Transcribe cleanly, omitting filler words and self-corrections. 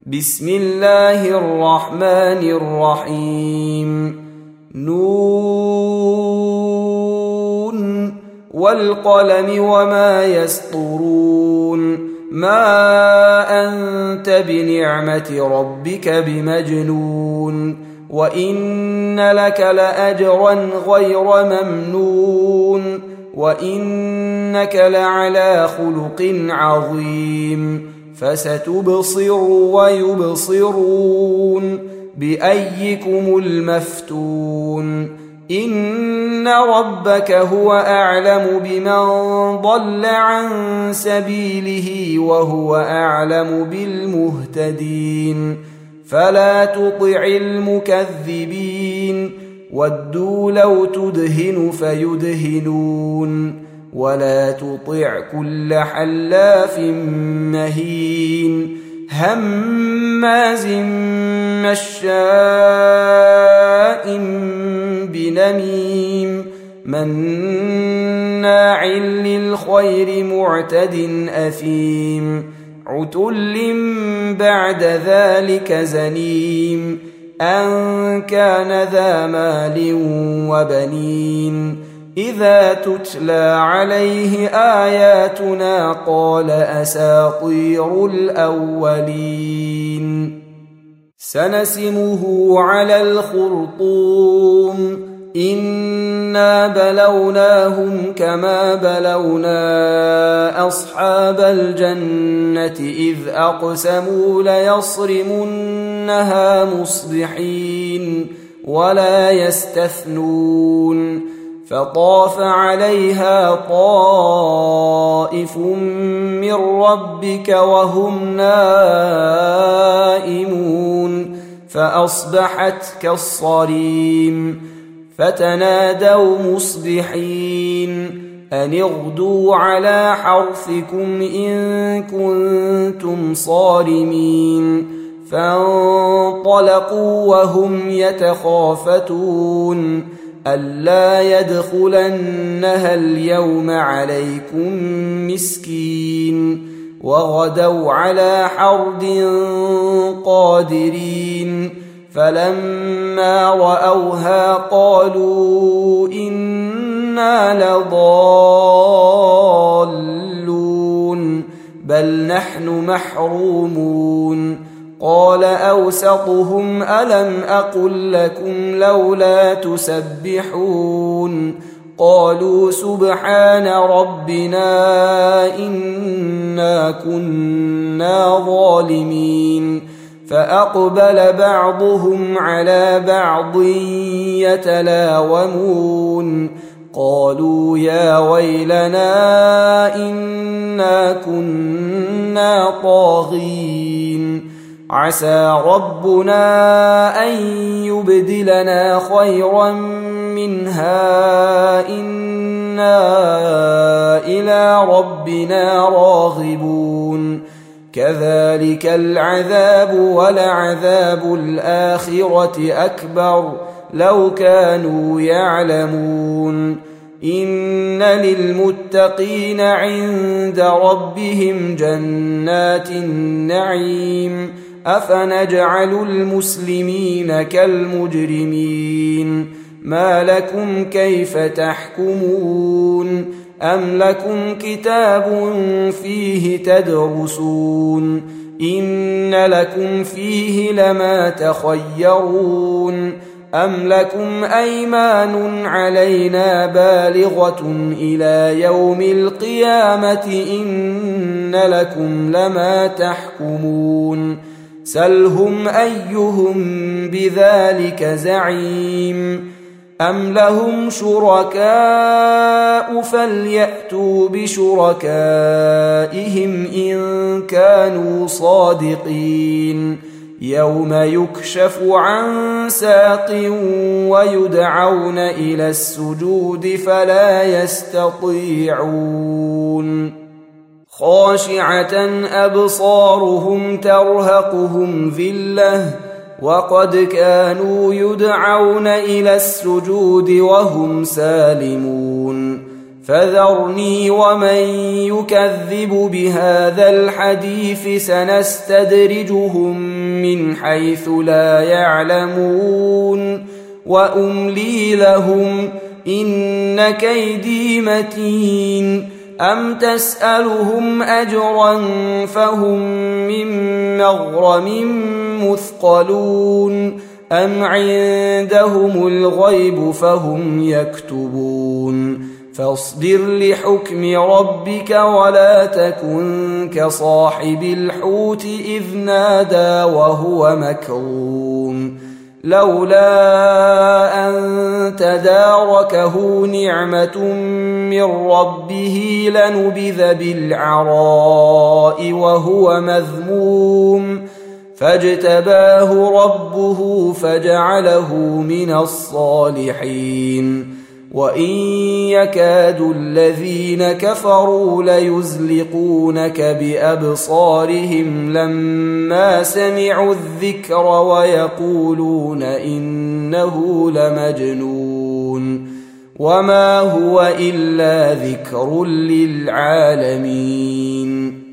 بسم الله الرحمن الرحيم نون والقلم وما يسطرون ما أنت بنعمة ربك بمجنون وإن لك لأجرا غير ممنون وإنك لعلى خلق عظيم فستبصر ويبصرون بأيكم المفتون إن ربك هو أعلم بمن ضل عن سبيله وهو أعلم بالمهتدين فلا تطع المكذبين ودوا لو تدهن فيدهنون ولا تطع كل حلاف مهين هماز مشاء بنميم مناع للخير معتد أثيم عتل بعد ذلك زنيم أن كان ذا مال وبنين إذا تتلى عليه آياتنا قال أساطير الأولين سنسمه على الخرطوم إنا بلوناهم كما بلونا أصحاب الجنة إذ أقسموا ليصرمنها مصبحين ولا يستثنون فطاف عليها طائف من ربك وهم نائمون فأصبحت كالصريم فتنادوا مصبحين أن اغدوا على حرثكم إن كنتم صارمين فانطلقوا وهم يتخافتون ألا يدخلنها اليوم عليكم مسكين وغدوا على حرد قادرين فلما رأوها قالوا إنا لضالون بل نحن محرومون قال أوسطهم ألم أقل لكم لولا تسبحون قالوا سبحان ربنا إنا كنا ظالمين فأقبل بعضهم على بعض يتلاومون قالوا يا ويلنا إنا كنا طاغين عسى ربنا أن يبدلنا خيرا منها إنا إلى ربنا راغبون كذلك العذاب ولعذاب الآخرة أكبر لو كانوا يعلمون إن للمتقين عند ربهم جنات النعيم أفنجعل المسلمين كالمجرمين ما لكم كيف تحكمون أم لكم كتاب فيه تدرسون إن لكم فيه لما تخيرون أم لكم أيمان علينا بالغة إلى يوم القيامة إن لكم لما تحكمون سلهم أيهم بذلك زعيم أم لهم شركاء فليأتوا بشركائهم إن كانوا صادقين يوم يكشف عن ساق ويدعون إلى السجود فلا يستطيعون خاشعة أبصارهم ترهقهم ذلة وقد كانوا يدعون إلى السجود وهم سالمون فذرني ومن يكذب بهذا الحديث سنستدرجهم من حيث لا يعلمون وأملي لهم إن كيدي متين أم تسألهم أجرا فهم من مغرم مثقلون أم عندهم الغيب فهم يكتبون فاصبر لحكم ربك ولا تكن كصاحب الحوت إذ نادى وهو مكظوم لولا أن تداركه نعمة من ربه لنبذ بالعراء وهو مذموم فاجتباه ربه فجعله من الصالحين وإن يكاد الذين كفروا ليزلقونك بأبصارهم لما سمعوا الذكر ويقولون إنه لمجنون وما هو إلا ذكر للعالمين